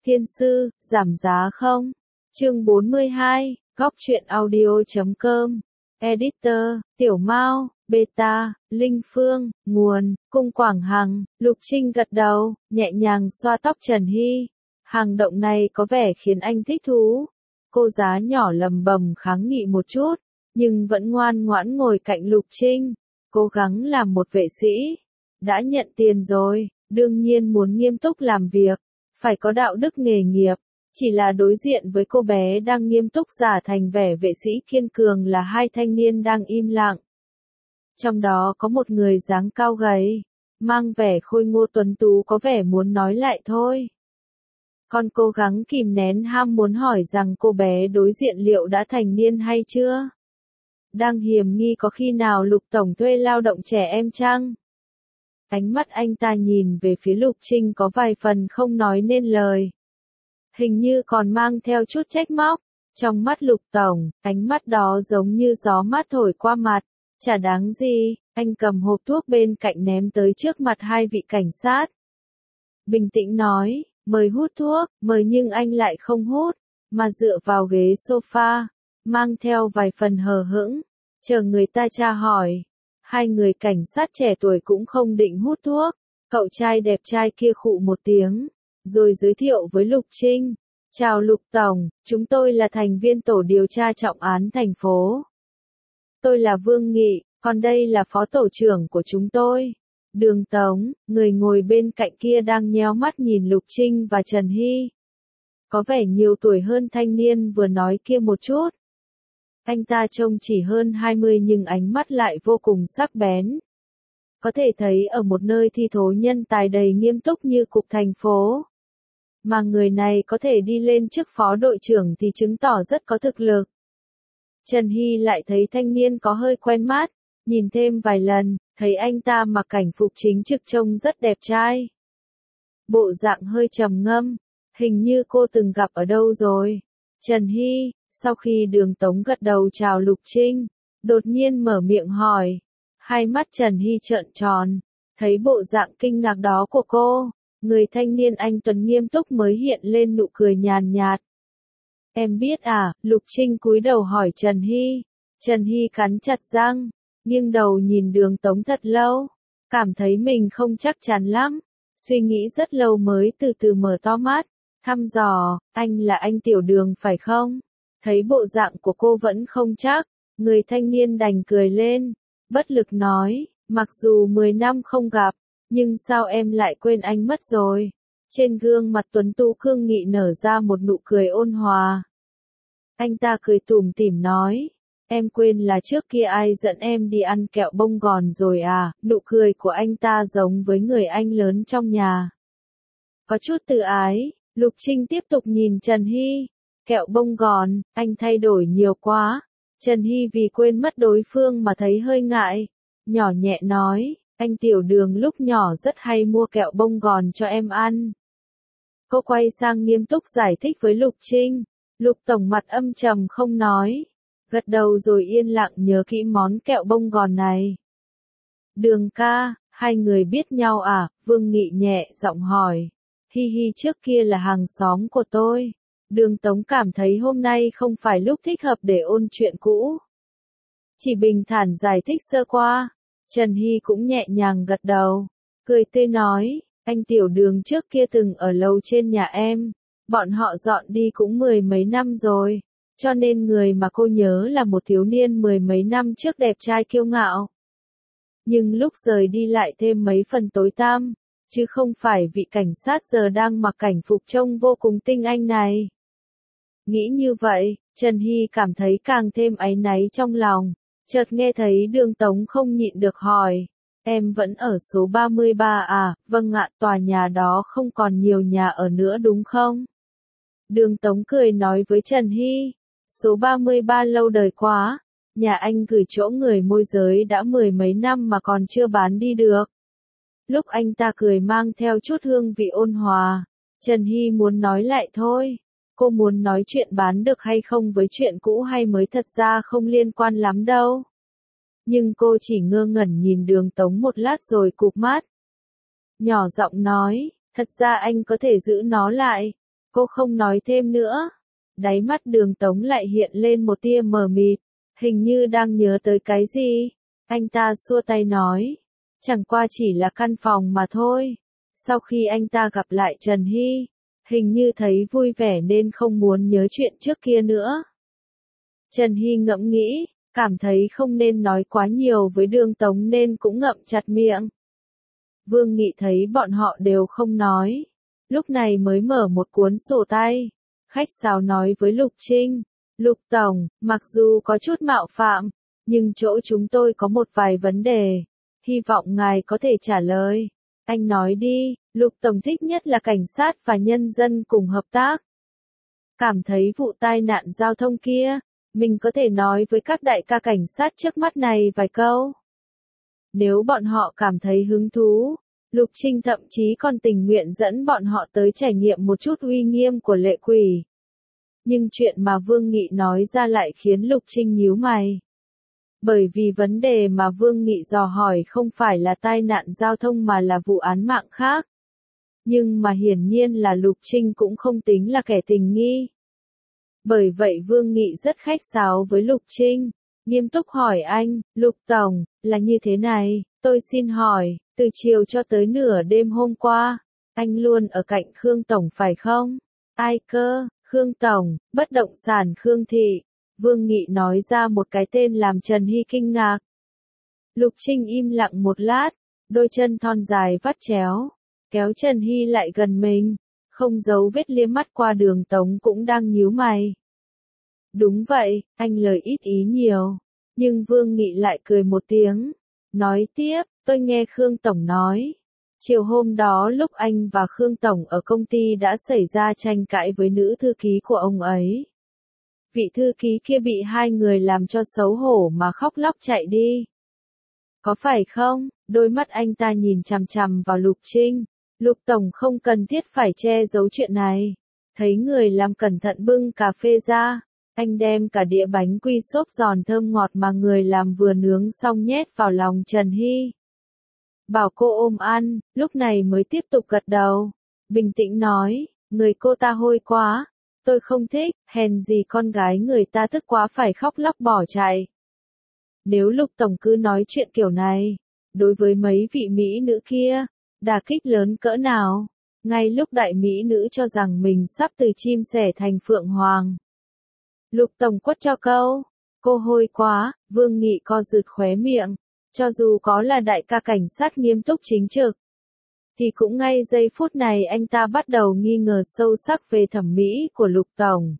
Thiên sư, giảm giá không? Chương 42, Góc truyện audio.com. Editor, Tiểu Mao, Beta, Linh Phương, Nguồn, Cung Quảng Hằng. Lục Trinh gật đầu, nhẹ nhàng xoa tóc Trần Hy. Hành động này có vẻ khiến anh thích thú. Cô giá nhỏ lầm bầm kháng nghị một chút, nhưng vẫn ngoan ngoãn ngồi cạnh Lục Trinh, cố gắng làm một vệ sĩ. Đã nhận tiền rồi, đương nhiên muốn nghiêm túc làm việc, phải có đạo đức nghề nghiệp. Chỉ là đối diện với cô bé đang nghiêm túc giả thành vẻ vệ sĩ kiên cường là hai thanh niên đang im lặng. Trong đó có một người dáng cao gầy, mang vẻ khôi ngô tuấn tú có vẻ muốn nói lại thôi. Con cố gắng kìm nén ham muốn hỏi rằng cô bé đối diện liệu đã thành niên hay chưa? Đang hiềm nghi có khi nào Lục Tổng thuê lao động trẻ em chăng? Ánh mắt anh ta nhìn về phía Lục Trinh có vài phần không nói nên lời. Hình như còn mang theo chút trách móc. Trong mắt Lục Tổng, ánh mắt đó giống như gió mát thổi qua mặt. Chả đáng gì, anh cầm hộp thuốc bên cạnh ném tới trước mặt hai vị cảnh sát. Bình tĩnh nói, mời hút thuốc, mời, nhưng anh lại không hút, mà dựa vào ghế sofa, mang theo vài phần hờ hững, chờ người ta tra hỏi. Hai người cảnh sát trẻ tuổi cũng không định hút thuốc, cậu trai đẹp trai kia khụ một tiếng, rồi giới thiệu với Lục Trinh. Chào Lục Tổng, chúng tôi là thành viên tổ điều tra trọng án thành phố. Tôi là Vương Nghị, còn đây là phó tổ trưởng của chúng tôi. Đường Tống, người ngồi bên cạnh kia đang nhéo mắt nhìn Lục Trinh và Trần Hy. Có vẻ nhiều tuổi hơn thanh niên vừa nói kia một chút. Anh ta trông chỉ hơn 20 nhưng ánh mắt lại vô cùng sắc bén. Có thể thấy ở một nơi thi thố nhân tài đầy nghiêm túc như cục thành phố. Mà người này có thể đi lên chức phó đội trưởng thì chứng tỏ rất có thực lực. Trần Hy lại thấy thanh niên có hơi quen mắt, nhìn thêm vài lần, thấy anh ta mặc cảnh phục chính trực trông rất đẹp trai. Bộ dạng hơi trầm ngâm, hình như cô từng gặp ở đâu rồi. Trần Hy, sau khi Đường Tống gật đầu chào Lục Trinh, đột nhiên mở miệng hỏi. Hai mắt Trần Hy trợn tròn, thấy bộ dạng kinh ngạc đó của cô, người thanh niên anh tuấn nghiêm túc mới hiện lên nụ cười nhàn nhạt. Em biết à, Lục Trinh cúi đầu hỏi Trần Hy. Trần Hy cắn chặt răng, nghiêng đầu nhìn Đường Tống thật lâu, cảm thấy mình không chắc chắn lắm, suy nghĩ rất lâu mới từ từ mở to mắt, thăm dò, anh là anh Tiểu Đường phải không? Thấy bộ dạng của cô vẫn không chắc, người thanh niên đành cười lên, bất lực nói, mặc dù 10 năm không gặp, nhưng sao em lại quên anh mất rồi? Trên gương mặt tuấn tú cương nghị nở ra một nụ cười ôn hòa. Anh ta cười tủm tỉm nói, em quên là trước kia ai dẫn em đi ăn kẹo bông gòn rồi à? Nụ cười của anh ta giống với người anh lớn trong nhà. Có chút tự ái, Lục Trinh tiếp tục nhìn Trần Hy. Kẹo bông gòn, anh thay đổi nhiều quá. Trần Hy vì quên mất đối phương mà thấy hơi ngại. Nhỏ nhẹ nói, anh Tiểu Đường lúc nhỏ rất hay mua kẹo bông gòn cho em ăn. Cô quay sang nghiêm túc giải thích với Lục Trinh. Lục Tổng mặt âm trầm không nói. Gật đầu rồi yên lặng nhớ kỹ món kẹo bông gòn này. Đường ca, hai người biết nhau à? Vương Nghị nhẹ giọng hỏi. Hi hi, trước kia là hàng xóm của tôi. Đường Tống cảm thấy hôm nay không phải lúc thích hợp để ôn chuyện cũ. Chỉ bình thản giải thích sơ qua. Trần Hy cũng nhẹ nhàng gật đầu, cười tươi nói, anh Tiểu Đường trước kia từng ở lầu trên nhà em, bọn họ dọn đi cũng 10 mấy năm rồi, cho nên người mà cô nhớ là một thiếu niên 10 mấy năm trước đẹp trai kiêu ngạo. Nhưng lúc rời đi lại thêm mấy phần tối tăm, chứ không phải vị cảnh sát giờ đang mặc cảnh phục trông vô cùng tinh anh này. Nghĩ như vậy, Trần Hy cảm thấy càng thêm áy náy trong lòng. Chợt nghe thấy Đường Tống không nhịn được hỏi, em vẫn ở số 33 à? Vâng ạ, tòa nhà đó không còn nhiều nhà ở nữa đúng không? Đường Tống cười nói với Trần Hy, số 33 lâu đời quá, nhà anh gửi chỗ người môi giới đã 10 mấy năm mà còn chưa bán đi được. Lúc anh ta cười mang theo chút hương vị ôn hòa, Trần Hy muốn nói lại thôi. Cô muốn nói chuyện bán được hay không với chuyện cũ hay mới thật ra không liên quan lắm đâu. Nhưng cô chỉ ngơ ngẩn nhìn Đường Tống một lát rồi cụp mắt. Nhỏ giọng nói, thật ra anh có thể giữ nó lại. Cô không nói thêm nữa. Đáy mắt Đường Tống lại hiện lên một tia mờ mịt, hình như đang nhớ tới cái gì. Anh ta xua tay nói, chẳng qua chỉ là căn phòng mà thôi. Sau khi anh ta gặp lại Trần Hy, hình như thấy vui vẻ nên không muốn nhớ chuyện trước kia nữa. Trần Hy ngẫm nghĩ, cảm thấy không nên nói quá nhiều với Đường Tống nên cũng ngậm chặt miệng. Vương Nghị thấy bọn họ đều không nói, lúc này mới mở một cuốn sổ tay, khách sáo nói với Lục Trinh, Lục Tổng, mặc dù có chút mạo phạm, nhưng chỗ chúng tôi có một vài vấn đề, hy vọng ngài có thể trả lời. Anh nói đi, Lục Tổng thích nhất là cảnh sát và nhân dân cùng hợp tác. Cảm thấy vụ tai nạn giao thông kia, mình có thể nói với các đại ca cảnh sát trước mắt này vài câu. Nếu bọn họ cảm thấy hứng thú, Lục Trinh thậm chí còn tình nguyện dẫn bọn họ tới trải nghiệm một chút uy nghiêm của lệ quỷ. Nhưng chuyện mà Vương Nghị nói ra lại khiến Lục Trinh nhíu mày. Bởi vì vấn đề mà Vương Nghị dò hỏi không phải là tai nạn giao thông mà là vụ án mạng khác. Nhưng mà hiển nhiên là Lục Trinh cũng không tính là kẻ tình nghi. Bởi vậy Vương Nghị rất khách sáo với Lục Trinh, nghiêm túc hỏi anh, Lục Tổng, là như thế này, tôi xin hỏi, từ chiều cho tới nửa đêm hôm qua, anh luôn ở cạnh Khương Tổng phải không? Ai cơ, Khương Tổng, bất động sản Khương Thị. Vương Nghị nói ra một cái tên làm Trần Hy kinh ngạc. Lục Trinh im lặng một lát, đôi chân thon dài vắt chéo, kéo Trần Hy lại gần mình, không giấu vết liếc mắt qua Đường Tống cũng đang nhíu mày. Đúng vậy, anh lời ít ý nhiều, nhưng Vương Nghị lại cười một tiếng, nói tiếp, tôi nghe Khương Tổng nói. Chiều hôm đó lúc anh và Khương Tổng ở công ty đã xảy ra tranh cãi với nữ thư ký của ông ấy. Vị thư ký kia bị hai người làm cho xấu hổ mà khóc lóc chạy đi. Có phải không? Đôi mắt anh ta nhìn chằm chằm vào Lục Trinh. Lục Tổng không cần thiết phải che giấu chuyện này. Thấy người làm cẩn thận bưng cà phê ra, anh đem cả đĩa bánh quy xốp giòn thơm ngọt mà người làm vừa nướng xong nhét vào lòng Trần Hy. Bảo cô ôm ăn, lúc này mới tiếp tục gật đầu. Bình tĩnh nói, người cô ta hôi quá. Tôi không thích, hèn gì con gái người ta tức quá phải khóc lóc bỏ chạy. Nếu Lục Tổng cứ nói chuyện kiểu này, đối với mấy vị mỹ nữ kia, đả kích lớn cỡ nào, ngay lúc đại mỹ nữ cho rằng mình sắp từ chim sẻ thành phượng hoàng. Lục Tổng quất cho câu, cô hôi quá, Vương Nghị co rụt khóe miệng, cho dù có là đại ca cảnh sát nghiêm túc chính trực. Thì cũng ngay giây phút này anh ta bắt đầu nghi ngờ sâu sắc về thẩm mỹ của Lục Tổng.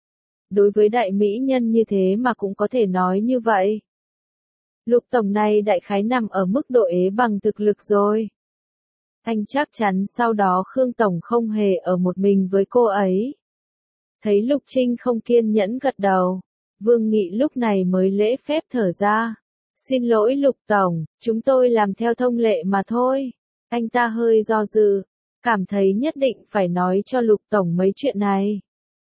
Đối với đại mỹ nhân như thế mà cũng có thể nói như vậy. Lục Tổng này đại khái nằm ở mức độ ế bằng thực lực rồi. Anh chắc chắn sau đó Khương Tổng không hề ở một mình với cô ấy. Thấy Lục Trinh không kiên nhẫn gật đầu, Vương Nghị lúc này mới lễ phép thở ra. Xin lỗi Lục Tổng, chúng tôi làm theo thông lệ mà thôi. Anh ta hơi do dự, cảm thấy nhất định phải nói cho Lục Tổng mấy chuyện này.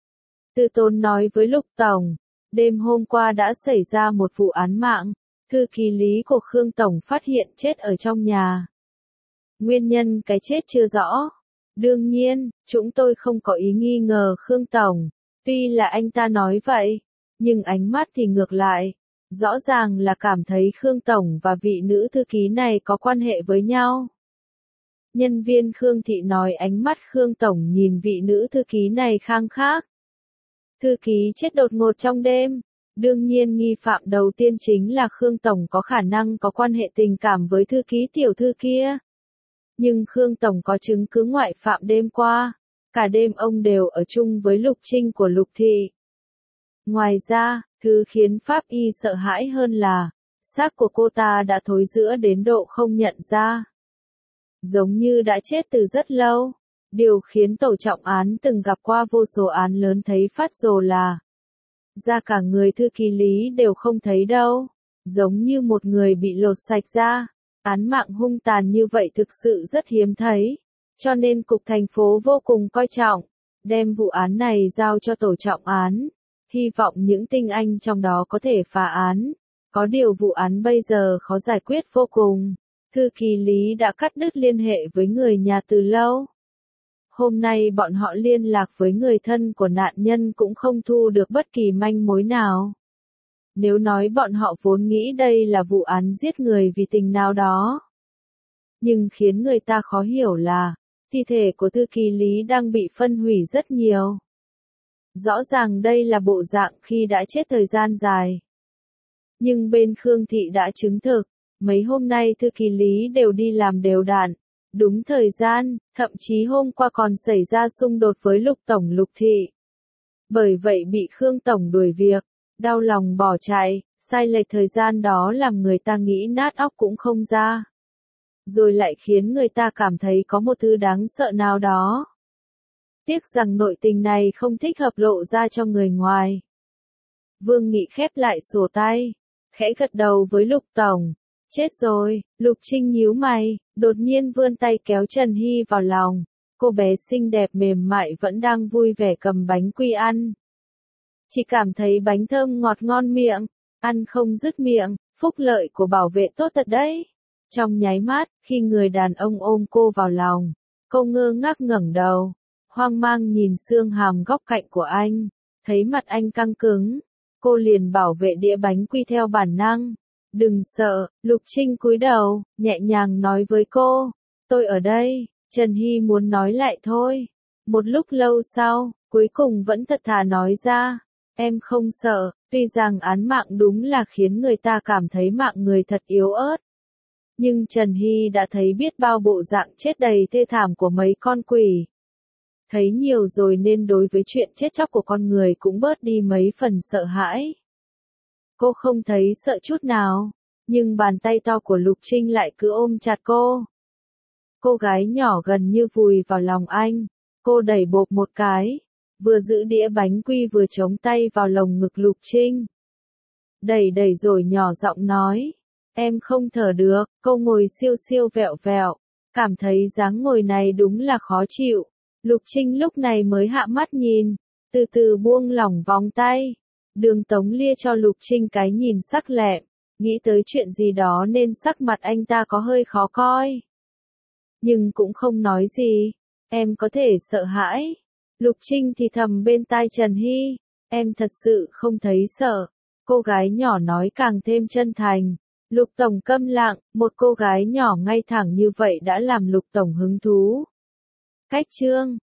Tư Tốn nói với Lục Tổng, đêm hôm qua đã xảy ra một vụ án mạng, thư ký lý của Khương Tổng phát hiện chết ở trong nhà. Nguyên nhân cái chết chưa rõ. Đương nhiên, chúng tôi không có ý nghi ngờ Khương Tổng, tuy là anh ta nói vậy, nhưng ánh mắt thì ngược lại. Rõ ràng là cảm thấy Khương Tổng và vị nữ thư ký này có quan hệ với nhau. Nhân viên Khương Thị nói ánh mắt Khương Tổng nhìn vị nữ thư ký này khang khác. Thư ký chết đột ngột trong đêm. Đương nhiên nghi phạm đầu tiên chính là Khương Tổng có khả năng có quan hệ tình cảm với thư ký tiểu thư kia. Nhưng Khương Tổng có chứng cứ ngoại phạm đêm qua. Cả đêm ông đều ở chung với Lục Trinh của Lục Thị. Ngoài ra, thứ khiến Pháp Y sợ hãi hơn là, xác của cô ta đã thối rữa đến độ không nhận ra. Giống như đã chết từ rất lâu. Điều khiến tổ trọng án từng gặp qua vô số án lớn thấy phát rồ là, da cả người thư ký lý đều không thấy đâu. Giống như một người bị lột sạch da. Án mạng hung tàn như vậy thực sự rất hiếm thấy. Cho nên cục thành phố vô cùng coi trọng, đem vụ án này giao cho tổ trọng án. Hy vọng những tinh anh trong đó có thể phá án. Có điều vụ án bây giờ khó giải quyết vô cùng. Thư ký lý đã cắt đứt liên hệ với người nhà từ lâu. Hôm nay bọn họ liên lạc với người thân của nạn nhân cũng không thu được bất kỳ manh mối nào. Nếu nói bọn họ vốn nghĩ đây là vụ án giết người vì tình nào đó. Nhưng khiến người ta khó hiểu là, thi thể của thư ký Lý đang bị phân hủy rất nhiều. Rõ ràng đây là bộ dạng khi đã chết thời gian dài. Nhưng bên Khương Thị đã chứng thực, mấy hôm nay thư ký Lý đều đi làm đều đặn, đúng thời gian, thậm chí hôm qua còn xảy ra xung đột với Lục Tổng Lục Thị. Bởi vậy bị Khương Tổng đuổi việc, đau lòng bỏ chạy, sai lệch thời gian đó làm người ta nghĩ nát óc cũng không ra. Rồi lại khiến người ta cảm thấy có một thứ đáng sợ nào đó. Tiếc rằng nội tình này không thích hợp lộ ra cho người ngoài. Vương Nghị khép lại sổ tay, khẽ gật đầu với Lục Tổng. Chết rồi, Lục Trinh nhíu mày, đột nhiên vươn tay kéo Trần Hy vào lòng. Cô bé xinh đẹp mềm mại vẫn đang vui vẻ cầm bánh quy ăn. Chỉ cảm thấy bánh thơm ngọt ngon miệng, ăn không dứt miệng, phúc lợi của bảo vệ tốt thật đấy. Trong nháy mắt, khi người đàn ông ôm cô vào lòng, cô ngơ ngác ngẩng đầu, hoang mang nhìn xương hàm góc cạnh của anh, thấy mặt anh căng cứng, cô liền bảo vệ đĩa bánh quy theo bản năng. Đừng sợ, Lục Trinh cúi đầu, nhẹ nhàng nói với cô, tôi ở đây. Trần Hy muốn nói lại thôi. Một lúc lâu sau, cuối cùng vẫn thật thà nói ra, em không sợ, tuy rằng án mạng đúng là khiến người ta cảm thấy mạng người thật yếu ớt. Nhưng Trần Hy đã thấy biết bao bộ dạng chết đầy thê thảm của mấy con quỷ. Thấy nhiều rồi nên đối với chuyện chết chóc của con người cũng bớt đi mấy phần sợ hãi. Cô không thấy sợ chút nào, nhưng bàn tay to của Lục Trinh lại cứ ôm chặt cô. Cô gái nhỏ gần như vùi vào lòng anh, cô đẩy bộp một cái, vừa giữ đĩa bánh quy vừa chống tay vào lồng ngực Lục Trinh. Đẩy đẩy rồi nhỏ giọng nói, em không thở được, cô ngồi siêu siêu vẹo vẹo, cảm thấy dáng ngồi này đúng là khó chịu. Lục Trinh lúc này mới hạ mắt nhìn, từ từ buông lỏng vòng tay. Đường Tống lia cho Lục Trinh cái nhìn sắc lẹm, nghĩ tới chuyện gì đó nên sắc mặt anh ta có hơi khó coi. Nhưng cũng không nói gì, em có thể sợ hãi. Lục Trinh thì thầm bên tai Trần Hy, em thật sự không thấy sợ. Cô gái nhỏ nói càng thêm chân thành. Lục Tổng câm lặng, một cô gái nhỏ ngay thẳng như vậy đã làm Lục Tổng hứng thú. Cách chương